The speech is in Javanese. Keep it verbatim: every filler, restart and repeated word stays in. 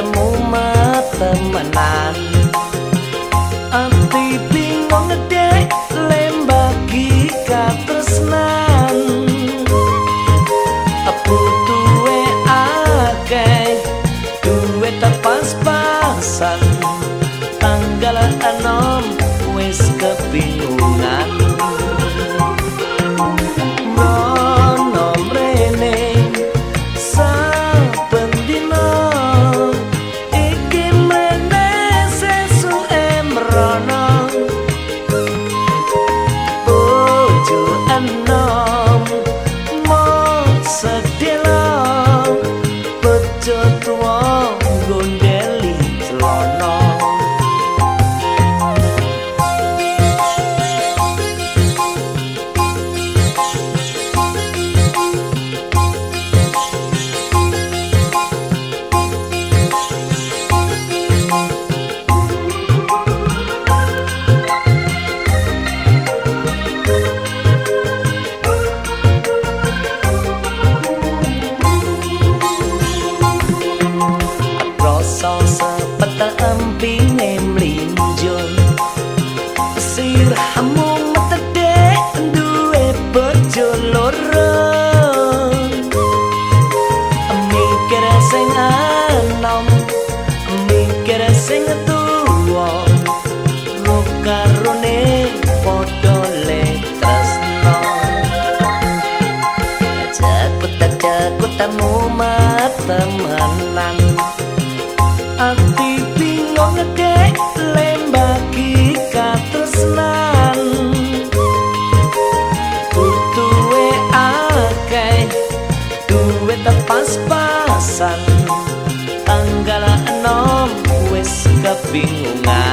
ketemu temenan. Ati bingung ngedek lembagi katresnan. Butuhe akeh duwe pas-pasan. Tanggal enom wis kebingungan. Mrono mrene saben dina iki mrene sesuke mrono. Bojo enom sedelo bejo tuwa gondeli celana. Empine mlinjung sirahmu metedek duwe bojo loro. Mikir sing anom, mikir sing tuwa, karone padha tresno. Jakut-jakut temu temenan. Ati bingung ngedek lembagi katresnan. Butuhe akeh duwe pas-pasan. Tanggal enom wis kebingungan.